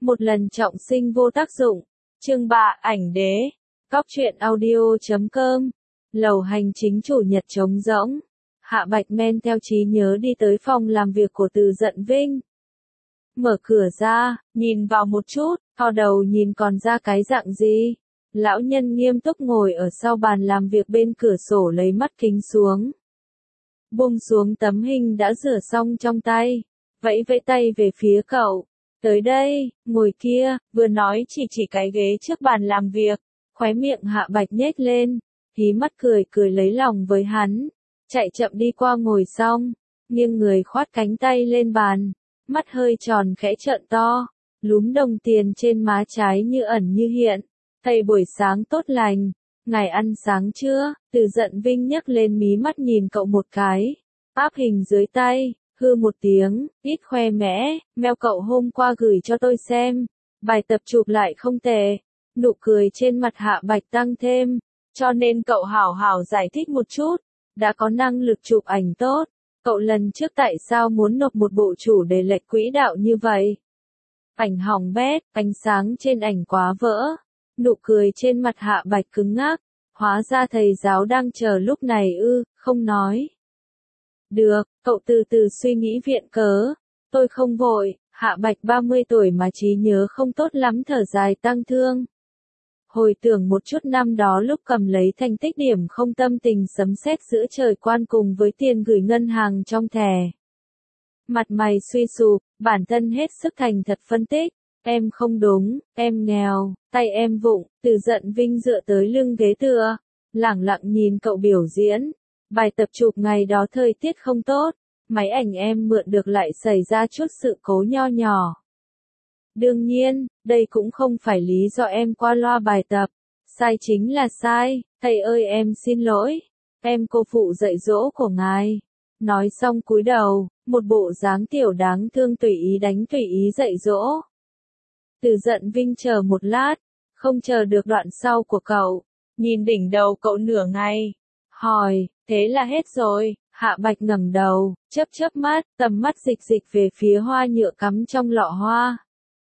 Một lần trọng sinh vô tác dụng. Chương 3, ảnh đế. Cóc truyện audio.com. Lầu hành chính chủ nhật trống rỗng. Hạ Bạch men theo trí nhớ đi tới phòng làm việc của Từ Dận Vinh. Mở cửa ra, nhìn vào một chút, thò đầu nhìn còn ra cái dạng gì. Lão nhân nghiêm túc ngồi ở sau bàn làm việc bên cửa sổ lấy mắt kính xuống. Buông xuống tấm hình đã rửa xong trong tay. Vẫy vẫy tay về phía cậu. Tới đây, ngồi kia, vừa nói chỉ cái ghế trước bàn làm việc. Khóe miệng Hạ Bạch nhếch lên. Hí mắt cười lấy lòng với hắn. Chạy chậm đi qua ngồi xong. Nghiêng người khoát cánh tay lên bàn. Mắt hơi tròn khẽ trợn to. Lúm đồng tiền trên má trái như ẩn như hiện. Thầy buổi sáng tốt lành. Ngài ăn sáng chưa? Từ Dận Vinh nhấc lên mí mắt nhìn cậu một cái. Áp hình dưới tay. Hư một tiếng, ít khoe mẽ, mail cậu hôm qua gửi cho tôi xem. Bài tập chụp lại không tệ. Nụ cười trên mặt Hạ Bạch tăng thêm. Cho nên cậu hảo giải thích một chút. Đã có năng lực chụp ảnh tốt. Cậu lần trước tại sao muốn nộp một bộ chủ đề lệch quỹ đạo như vậy? Ảnh hỏng bét, ánh sáng trên ảnh quá vỡ. Nụ cười trên mặt Hạ Bạch cứng ngắc. Hóa ra thầy giáo đang chờ lúc này không nói. Được, cậu từ từ suy nghĩ viện cớ. Tôi không vội, Hạ Bạch 30 tuổi mà trí nhớ không tốt lắm thở dài tăng thương. Hồi tưởng một chút năm đó lúc cầm lấy thành tích điểm không tâm tình sấm sét giữa trời quan cùng với tiền gửi ngân hàng trong thẻ. Mặt mày suy sụp, bản thân hết sức thành thật phân tích. Em không đúng, em nghèo, tay em vụng, Từ Dận Vinh dựa tới lưng ghế tựa. Lẳng lặng nhìn cậu biểu diễn. Bài tập chụp ngày đó thời tiết không tốt, máy ảnh em mượn được lại xảy ra chút sự cố nho nhỏ. Đương nhiên, đây cũng không phải lý do em qua loa bài tập. Sai chính là sai, thầy ơi em xin lỗi. Em cô phụ dạy dỗ của ngài. Nói xong cúi đầu, một bộ dáng tiểu đáng thương tùy ý đánh tùy ý dạy dỗ. Từ Dận Vinh chờ một lát, không chờ được đoạn sau của cậu. Nhìn đỉnh đầu cậu nửa ngày. Hỏi, thế là hết rồi. Hạ Bạch ngẩng đầu, chớp mắt, tầm mắt dịch về phía hoa nhựa cắm trong lọ hoa.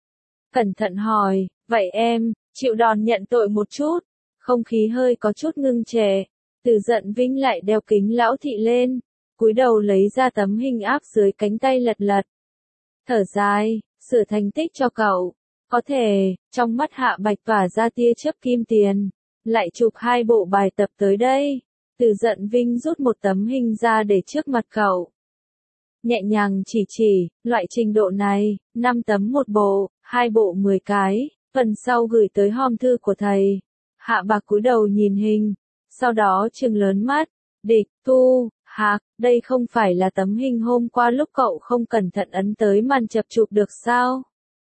Cẩn thận hỏi, vậy em, chịu đòn nhận tội một chút. Không khí hơi có chút ngưng trệ. Từ Dận Vinh lại đeo kính lão thị lên. Cúi đầu lấy ra tấm hình áp dưới cánh tay lật. Thở dài, sửa thành tích cho cậu. Có thể, trong mắt Hạ Bạch tỏa ra tia chớp kim tiền. Lại chụp 2 bộ bài tập tới đây. Từ Dận Vinh rút một tấm hình ra để trước mặt cậu. Nhẹ nhàng chỉ, loại trình độ này, 5 tấm một bộ, 2 bộ 10 cái, phần sau gửi tới hòm thư của thầy. Hạ Bạch cúi đầu nhìn hình, sau đó trừng lớn mắt, địch, tu, hạc, đây không phải là tấm hình hôm qua lúc cậu không cẩn thận ấn tới màn chập chụp được sao?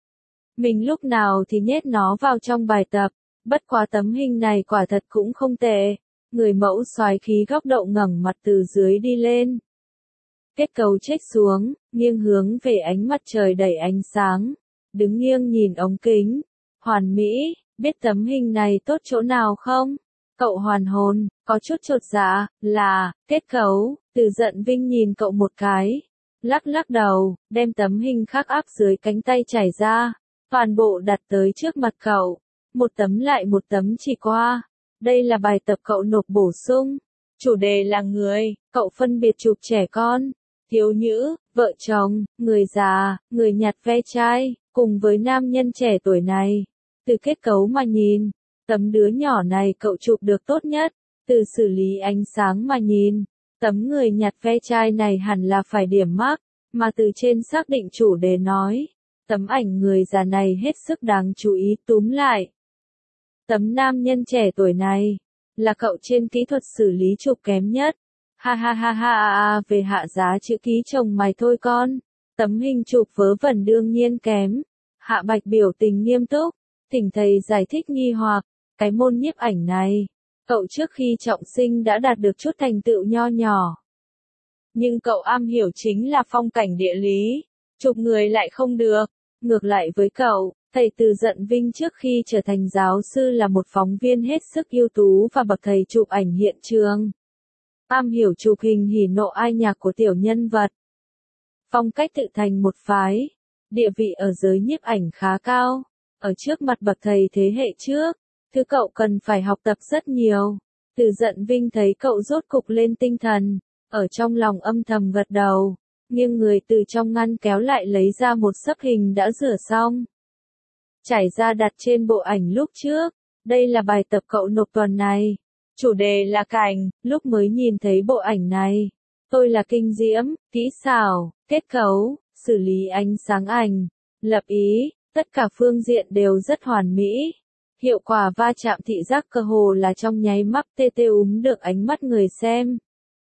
Mình lúc nào thì nhét nó vào trong bài tập, bất quá tấm hình này quả thật cũng không tệ. Người mẫu soái khí góc độ ngẩng mặt từ dưới đi lên. Kết cấu chếch xuống, nghiêng hướng về ánh mặt trời đầy ánh sáng. Đứng nghiêng nhìn ống kính. Hoàn mỹ, biết tấm hình này tốt chỗ nào không? Cậu hoàn hồn, có chút chột dạ, là, kết cấu. Từ Dận Vinh nhìn cậu một cái. Lắc đầu, đem tấm hình khác áp dưới cánh tay trải ra. Toàn bộ đặt tới trước mặt cậu. Một tấm lại một tấm chỉ qua. Đây là bài tập cậu nộp bổ sung. Chủ đề là người, cậu phân biệt chụp trẻ con, thiếu nữ, vợ chồng, người già, người nhặt ve chai, cùng với nam nhân trẻ tuổi này. Từ kết cấu mà nhìn, tấm đứa nhỏ này cậu chụp được tốt nhất. Từ xử lý ánh sáng mà nhìn, tấm người nhặt ve chai này hẳn là phải điểm mắc, mà từ trên xác định chủ đề nói. Tấm ảnh người già này hết sức đáng chú ý túm lại. Tấm nam nhân trẻ tuổi này, là cậu trên kỹ thuật xử lý chụp kém nhất. Ha, về hạ giá chữ ký chồng mày thôi con. Tấm hình chụp vớ vẩn đương nhiên kém. Hạ Bạch biểu tình nghiêm túc, thỉnh thầy giải thích nghi hoặc, cái môn nhiếp ảnh này, cậu trước khi trọng sinh đã đạt được chút thành tựu nho nhỏ. Nhưng cậu am hiểu chính là phong cảnh địa lý, chụp người lại không được. Ngược lại với cậu, thầy Từ Dận Vinh trước khi trở thành giáo sư là một phóng viên hết sức ưu tú và bậc thầy chụp ảnh hiện trường. Am hiểu chụp hình hỉ nộ ai nhạc của tiểu nhân vật. Phong cách tự thành một phái. địa vị ở giới nhiếp ảnh khá cao, ở trước mặt bậc thầy thế hệ trước, thứ cậu cần phải học tập rất nhiều. Từ Giận Vinh thấy cậu rốt cục lên tinh thần, ở trong lòng âm thầm gật đầu, nghiêng người từ trong ngăn kéo lại lấy ra một xấp hình đã rửa xong. Trải ra đặt trên bộ ảnh lúc trước, đây là bài tập cậu nộp tuần này. Chủ đề là cảnh, lúc mới nhìn thấy bộ ảnh này, tôi là kinh diễm, kỹ xảo, kết cấu, xử lý ánh sáng ảnh, lập ý, tất cả phương diện đều rất hoàn mỹ. Hiệu quả va chạm thị giác cơ hồ là trong nháy mắt tê tê được ánh mắt người xem.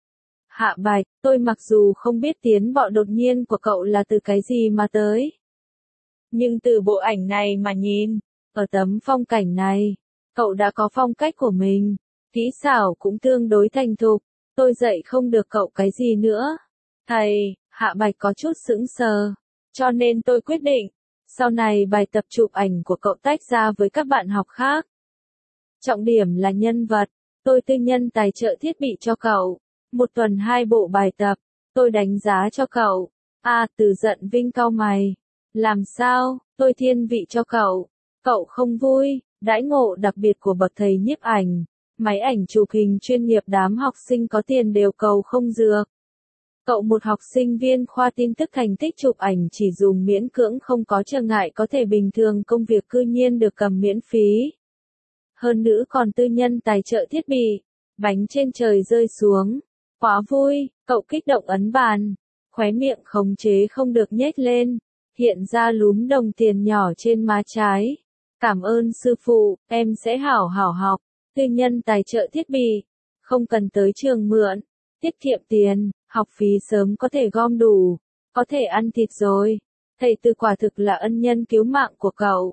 Hạ Bạch, tôi mặc dù không biết tiến bộ đột nhiên của cậu là từ cái gì mà tới. Nhưng từ bộ ảnh này mà nhìn, ở tấm phong cảnh này, cậu đã có phong cách của mình, kỹ xảo cũng tương đối thành thục, tôi dạy không được cậu cái gì nữa. Thầy, Hạ Bạch có chút sững sờ, cho nên tôi quyết định, sau này bài tập chụp ảnh của cậu tách ra với các bạn học khác. Trọng điểm là nhân vật, tôi tư nhân tài trợ thiết bị cho cậu, một tuần 2 bộ bài tập, tôi đánh giá cho cậu. Từ Giận Vinh cau mày. Làm sao, tôi thiên vị cho cậu, cậu không vui, đãi ngộ đặc biệt của bậc thầy nhiếp ảnh, máy ảnh chụp hình chuyên nghiệp đám học sinh có tiền đều cầu không dược. Cậu một học sinh viên khoa tin tức thành tích chụp ảnh chỉ dùng miễn cưỡng không có trở ngại có thể bình thường công việc cư nhiên được cầm miễn phí. Hơn nữa còn tư nhân tài trợ thiết bị, bánh trên trời rơi xuống. Quá vui, cậu kích động ấn bàn, khóe miệng khống chế không được nhếch lên, hiện ra lúm đồng tiền nhỏ trên má trái. Cảm ơn sư phụ, em sẽ hảo hảo học, tư nhân tài trợ thiết bị, không cần tới trường mượn, tiết kiệm tiền, học phí sớm có thể gom đủ, có thể ăn thịt rồi. Thầy Từ quả thực là ân nhân cứu mạng của cậu.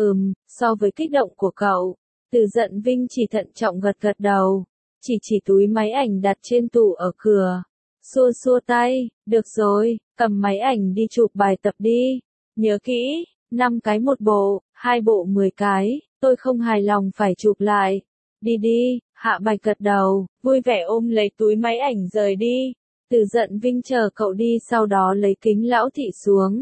So với kích động của cậu, Từ Giận Vinh chỉ thận trọng gật gật đầu, chỉ túi máy ảnh đặt trên tủ ở cửa, xua xua tay, được rồi, cầm máy ảnh đi chụp bài tập đi, nhớ kỹ, 5 cái một bộ, 2 bộ 10 cái, tôi không hài lòng phải chụp lại. Đi đi, Hạ Bạch gật đầu, vui vẻ ôm lấy túi máy ảnh rời đi. Từ Giận Vinh chờ cậu đi sau đó lấy kính lão thị xuống.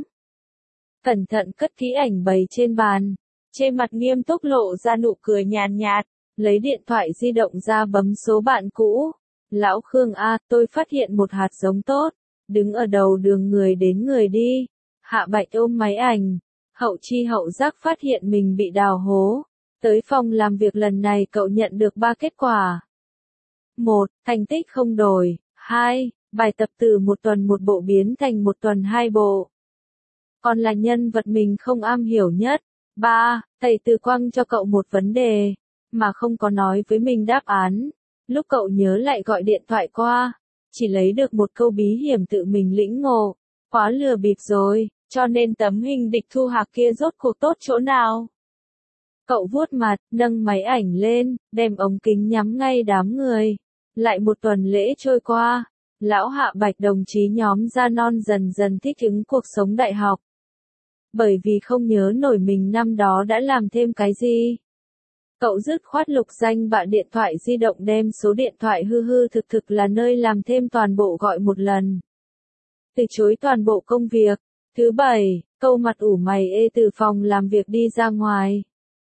Cẩn thận cất kỹ ảnh bày trên bàn, trên mặt nghiêm túc lộ ra nụ cười nhàn nhạt, lấy điện thoại di động ra bấm số bạn cũ. Lão Khương tôi phát hiện một hạt giống tốt, đứng ở đầu đường người đến người đi. Hạ Bạch ôm máy ảnh, hậu chi hậu giác phát hiện mình bị đào hố. Tới phòng làm việc lần này cậu nhận được 3 kết quả. 1. Thành tích không đổi. 2. Bài tập từ một tuần một bộ biến thành một tuần 2 bộ. Còn là nhân vật mình không am hiểu nhất. 3. Thầy Từ quăng cho cậu một vấn đề, mà không có nói với mình đáp án. Lúc cậu nhớ lại gọi điện thoại qua, chỉ lấy được một câu bí hiểm tự mình lĩnh ngộ. Quá lừa bịp rồi, cho nên tấm hình địch thu hạc kia rốt cuộc tốt chỗ nào? Cậu vuốt mặt, nâng máy ảnh lên, đem ống kính nhắm ngay đám người. Lại một tuần lễ trôi qua, lão Hạ Bạch đồng chí nhóm da non dần dần thích ứng cuộc sống đại học. Bởi vì không nhớ nổi mình năm đó đã làm thêm cái gì. Cậu dứt khoát lục danh bạ điện thoại di động đem số điện thoại hư hư thực thực là nơi làm thêm toàn bộ gọi một lần. Từ chối toàn bộ công việc. Thứ 7, câu mặt ủ mày từ phòng làm việc đi ra ngoài.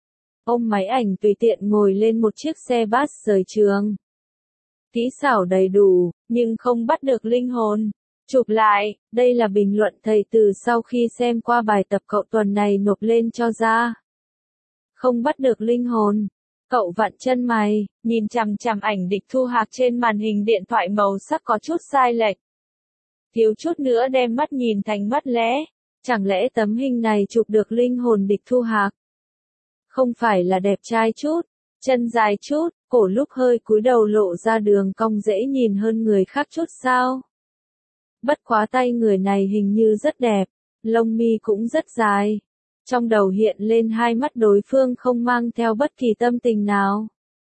Ôm máy ảnh tùy tiện ngồi lên một chiếc xe bus rời trường. Kỹ xảo đầy đủ, nhưng không bắt được linh hồn. Chụp lại, đây là bình luận thầy Từ sau khi xem qua bài tập cậu tuần này nộp lên cho ra. Không bắt được linh hồn. Cậu vặn chân mày, nhìn chằm chằm ảnh địch thu hạc trên màn hình điện thoại màu sắc có chút sai lệch. Thiếu chút nữa đem mắt nhìn thành mắt lẽ. Chẳng lẽ tấm hình này chụp được linh hồn địch thu hạc? Không phải là đẹp trai chút, chân dài chút, cổ lúc hơi cúi đầu lộ ra đường cong dễ nhìn hơn người khác chút sao? Bất quá tay người này hình như rất đẹp, lông mi cũng rất dài. Trong đầu hiện lên hai mắt đối phương không mang theo bất kỳ tâm tình nào.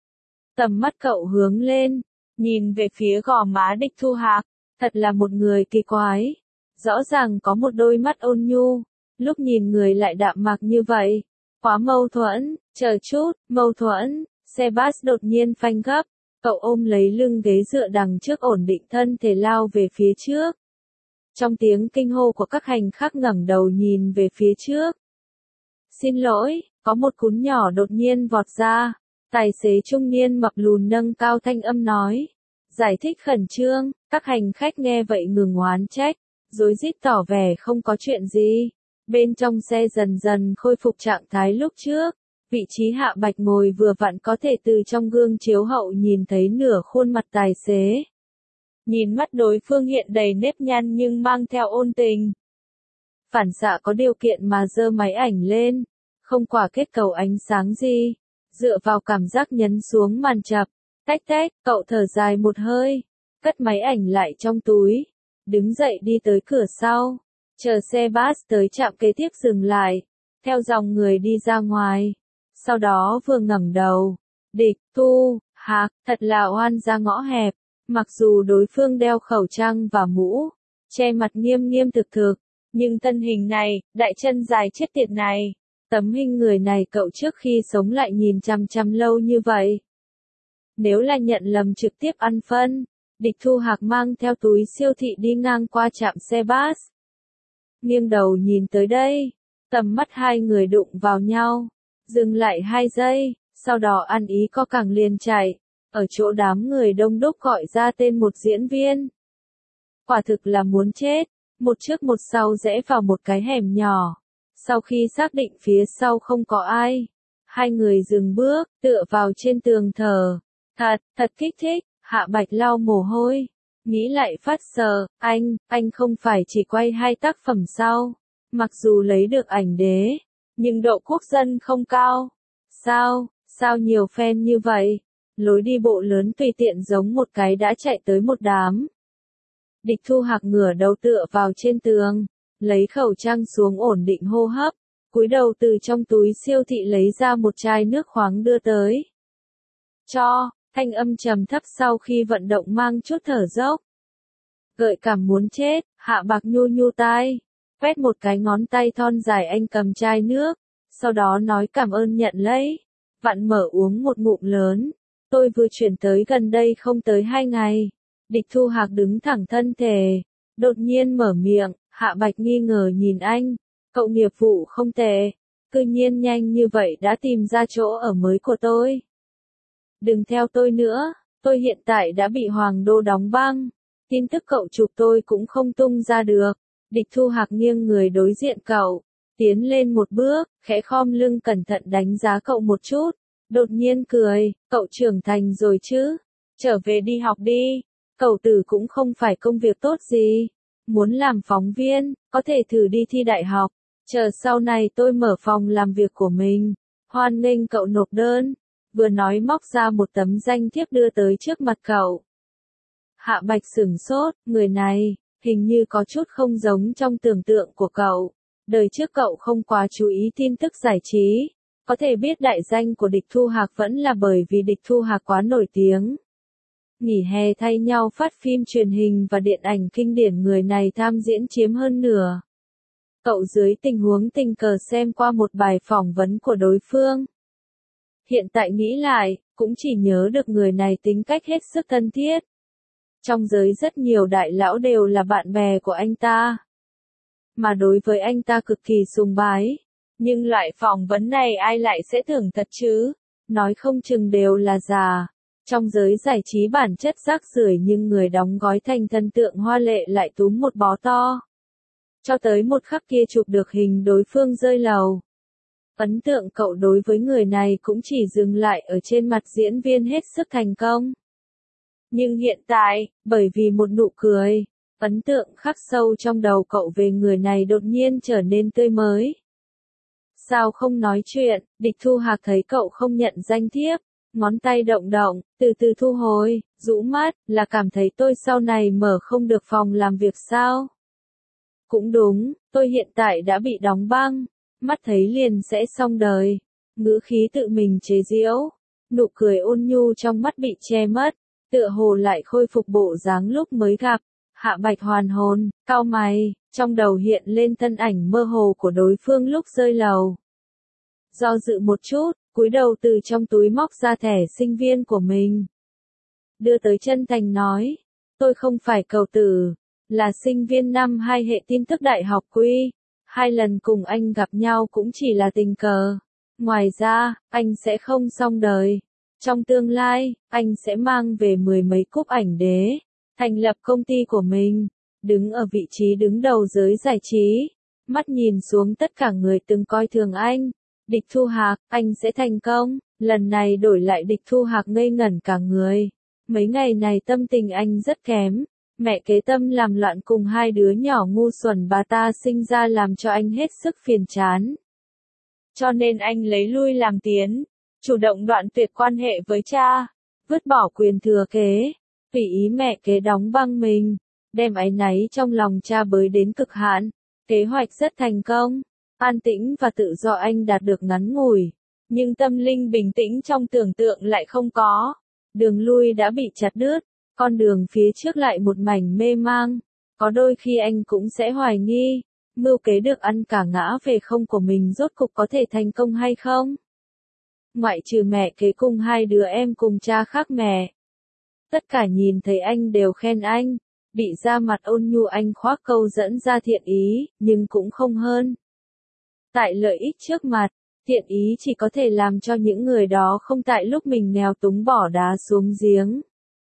Tầm mắt cậu hướng lên, nhìn về phía gò má địch thu hạc, thật là một người kỳ quái. Rõ ràng có một đôi mắt ôn nhu, lúc nhìn người lại đạm mạc như vậy. Quá mâu thuẫn, chờ chút, mâu thuẫn, xe bus đột nhiên phanh gấp, cậu ôm lấy lưng ghế dựa đằng trước ổn định thân thể lao về phía trước. Trong tiếng kinh hô của các hành khách ngẩng đầu nhìn về phía trước. Xin lỗi, có một cún nhỏ đột nhiên vọt ra. Tài xế trung niên mập lùn nâng cao thanh âm nói. Giải thích khẩn trương, các hành khách nghe vậy ngừng oán trách, rối rít tỏ vẻ không có chuyện gì. Bên trong xe dần dần khôi phục trạng thái lúc trước. Vị trí Hạ Bạch ngồi vừa vặn có thể từ trong gương chiếu hậu nhìn thấy nửa khuôn mặt tài xế. Nhìn mắt đối phương hiện đầy nếp nhăn nhưng mang theo ôn tình. Phản xạ có điều kiện mà giơ máy ảnh lên, không quả kết cấu ánh sáng gì. Dựa vào cảm giác nhấn xuống màn chập, tách tách, cậu thở dài một hơi, cất máy ảnh lại trong túi, đứng dậy đi tới cửa sau, chờ xe bus tới trạm kế tiếp dừng lại, theo dòng người đi ra ngoài. Sau đó vừa ngẩng đầu, Địch Thu Hạc thật là oan ra ngõ hẹp, mặc dù đối phương đeo khẩu trang và mũ, che mặt nghiêm nghiêm thực thực, nhưng thân hình này, đại chân dài chết tiệt này, tấm hình người này cậu trước khi sống lại nhìn chằm chằm lâu như vậy. Nếu là nhận lầm trực tiếp ăn phân, Địch Thu Hạc mang theo túi siêu thị đi ngang qua trạm xe bus. Nghiêng đầu nhìn tới đây, tầm mắt hai người đụng vào nhau, dừng lại 2 giây, sau đó ăn ý co cẳng liền chạy, ở chỗ đám người đông đúc gọi ra tên một diễn viên. Quả thực là muốn chết, một trước một sau rẽ vào một cái hẻm nhỏ. Sau khi xác định phía sau không có ai, hai người dừng bước, tựa vào trên tường thở. Thật kích thích, Hạ Bạch lau mồ hôi, nghĩ lại phát sợ, anh không phải chỉ quay 2 tác phẩm sau, mặc dù lấy được ảnh đế, nhưng độ quốc dân không cao. Sao nhiều fan như vậy? Lối đi bộ lớn tùy tiện giống một cái đã chạy tới một đám. Địch Thu Hạc ngửa đầu tựa vào trên tường, lấy khẩu trang xuống ổn định hô hấp, cúi đầu từ trong túi siêu thị lấy ra một chai nước khoáng đưa tới. Thanh âm trầm thấp sau khi vận động mang chút thở dốc. Gợi cảm muốn chết, Hạ Bạc nhu nhu tai, quét một cái ngón tay thon dài anh cầm chai nước, sau đó nói cảm ơn nhận lấy, vặn mở uống một ngụm lớn. Tôi vừa chuyển tới gần đây không tới 2 ngày. Địch Thu Hạc đứng thẳng thân thể, đột nhiên mở miệng, Hạ Bạch nghi ngờ nhìn anh, cậu nghiệp vụ không tệ, cư nhiên nhanh như vậy đã tìm ra chỗ ở mới của tôi. Đừng theo tôi nữa, tôi hiện tại đã bị Hoàng Đô đóng băng, tin tức cậu chụp tôi cũng không tung ra được. Địch Thu Hạc nghiêng người đối diện cậu, tiến lên một bước, khẽ khom lưng cẩn thận đánh giá cậu một chút, đột nhiên cười, cậu trưởng thành rồi chứ, trở về đi học đi, cậu tử cũng không phải công việc tốt gì, muốn làm phóng viên, có thể thử đi thi đại học, chờ sau này tôi mở phòng làm việc của mình, hoan nghênh cậu nộp đơn, vừa nói móc ra một tấm danh thiếp đưa tới trước mặt cậu. Hạ Bạch sửng sốt, người này, hình như có chút không giống trong tưởng tượng của cậu, đời trước cậu không quá chú ý tin tức giải trí. Có thể biết đại danh của Địch Thu Hạc vẫn là bởi vì Địch Thu Hạc quá nổi tiếng. Nghỉ hè thay nhau phát phim truyền hình và điện ảnh kinh điển người này tham diễn chiếm hơn nửa. Cậu dưới tình huống tình cờ xem qua một bài phỏng vấn của đối phương. Hiện tại nghĩ lại, cũng chỉ nhớ được người này tính cách hết sức thân thiết. Trong giới rất nhiều đại lão đều là bạn bè của anh ta. Mà đối với anh ta cực kỳ sùng bái. Nhưng loại phỏng vấn này ai lại sẽ tưởng thật chứ? Nói không chừng đều là giả. Trong giới giải trí bản chất rác rưởi nhưng người đóng gói thành thần tượng hoa lệ lại túm một bó to. Cho tới một khắc kia chụp được hình đối phương rơi lầu. Ấn tượng cậu đối với người này cũng chỉ dừng lại ở trên mặt diễn viên hết sức thành công. Nhưng hiện tại, bởi vì một nụ cười, ấn tượng khắc sâu trong đầu cậu về người này đột nhiên trở nên tươi mới. Sao không nói chuyện, Địch Thu Hạc thấy cậu không nhận danh thiếp, ngón tay động động, từ từ thu hồi, rũ mắt, là cảm thấy tôi sau này mở không được phòng làm việc sao? Cũng đúng, tôi hiện tại đã bị đóng băng, mắt thấy liền sẽ xong đời, ngữ khí tự mình chế giễu, nụ cười ôn nhu trong mắt bị che mất, tựa hồ lại khôi phục bộ dáng lúc mới gặp. Hạ Bạch hoàn hồn, cau mày, trong đầu hiện lên thân ảnh mơ hồ của đối phương lúc rơi lầu. Do dự một chút, cúi đầu từ trong túi móc ra thẻ sinh viên của mình. Đưa tới chân thành nói, tôi không phải cậu tử, là sinh viên năm 2 hệ tin tức đại học Quy. 2 lần cùng anh gặp nhau cũng chỉ là tình cờ. Ngoài ra, anh sẽ không xong đời. Trong tương lai, anh sẽ mang về 10 mấy cúp ảnh đế, thành lập công ty của mình, đứng ở vị trí đứng đầu giới giải trí, mắt nhìn xuống tất cả người từng coi thường anh. Địch Thu Hạc, anh sẽ thành công. Lần này đổi lại Địch Thu Hạc ngây ngẩn cả người. Mấy ngày này tâm tình anh rất kém. Mẹ kế Tâm làm loạn cùng 2 đứa nhỏ ngu xuẩn bà ta sinh ra làm cho anh hết sức phiền chán. Cho nên anh lấy lui làm tiến, chủ động đoạn tuyệt quan hệ với cha, vứt bỏ quyền thừa kế, tùy ý mẹ kế đóng băng mình, đem áy náy trong lòng cha bới đến cực hạn. Kế hoạch rất thành công, an tĩnh và tự do anh đạt được ngắn ngủi, nhưng tâm linh bình tĩnh trong tưởng tượng lại không có. Đường lui đã bị chặt đứt, con đường phía trước lại một mảnh mê mang. Có đôi khi anh cũng sẽ hoài nghi, mưu kế được ăn cả ngã về không của mình rốt cục có thể thành công hay không? Ngoại trừ mẹ kế cùng 2 đứa em cùng cha khác mẹ. Tất cả nhìn thấy anh đều khen anh, bị ra mặt ôn nhu anh khoác câu dẫn ra thiện ý, nhưng cũng không hơn. Tại lợi ích trước mặt, thiện ý chỉ có thể làm cho những người đó không tại lúc mình nghèo túng bỏ đá xuống giếng.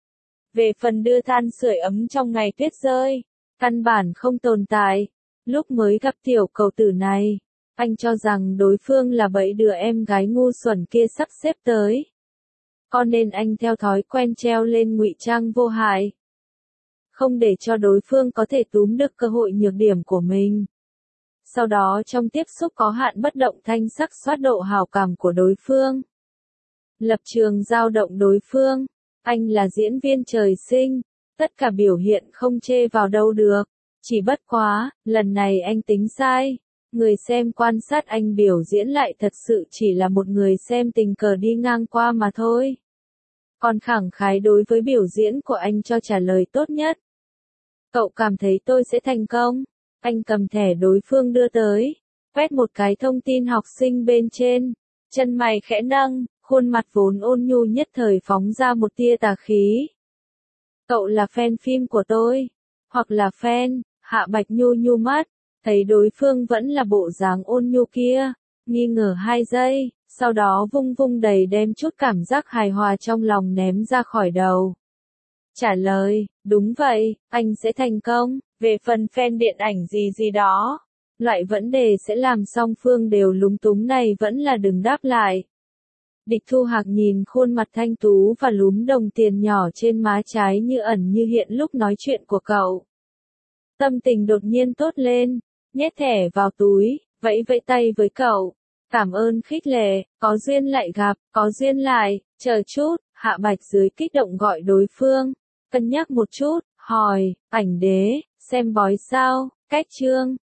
Về phần đưa than sưởi ấm trong ngày tuyết rơi, căn bản không tồn tại. Lúc mới gặp tiểu cầu tử này, anh cho rằng đối phương là bẫy đứa em gái ngu xuẩn kia sắp xếp tới. Cho nên anh theo thói quen treo lên ngụy trang vô hại. Không để cho đối phương có thể túm được cơ hội nhược điểm của mình. Sau đó trong tiếp xúc có hạn bất động thanh sắc soát độ hào cảm của đối phương. Lập trường dao động đối phương. Anh là diễn viên trời sinh, tất cả biểu hiện không chê vào đâu được. Chỉ bất quá, lần này anh tính sai. Người xem quan sát anh biểu diễn lại thật sự chỉ là một người xem tình cờ đi ngang qua mà thôi. Còn khẳng khái đối với biểu diễn của anh cho trả lời tốt nhất. Cậu cảm thấy tôi sẽ thành công? Anh cầm thẻ đối phương đưa tới, quét một cái thông tin học sinh bên trên, chân mày khẽ nâng, khuôn mặt vốn ôn nhu nhất thời phóng ra một tia tà khí. Cậu là fan phim của tôi, hoặc là fan? Hạ Bạch nhu nhu mắt, thấy đối phương vẫn là bộ dáng ôn nhu kia, nghi ngờ 2 giây, sau đó vung vung đầy đem chút cảm giác hài hòa trong lòng ném ra khỏi đầu. Trả lời, đúng vậy, anh sẽ thành công. Về phần fan điện ảnh gì gì đó, loại vấn đề sẽ làm song phương đều lúng túng này vẫn là đừng đáp lại. Địch Thu Hạc nhìn khuôn mặt thanh tú và lúm đồng tiền nhỏ trên má trái như ẩn như hiện lúc nói chuyện của cậu. Tâm tình đột nhiên tốt lên, nhét thẻ vào túi, vẫy vẫy tay với cậu. Cảm ơn khích lệ, có duyên lại gặp, có duyên lại, chờ chút. Hạ Bạch dưới kích động gọi đối phương, cân nhắc một chút, hỏi, ảnh đế, xem bói sao, cách chương.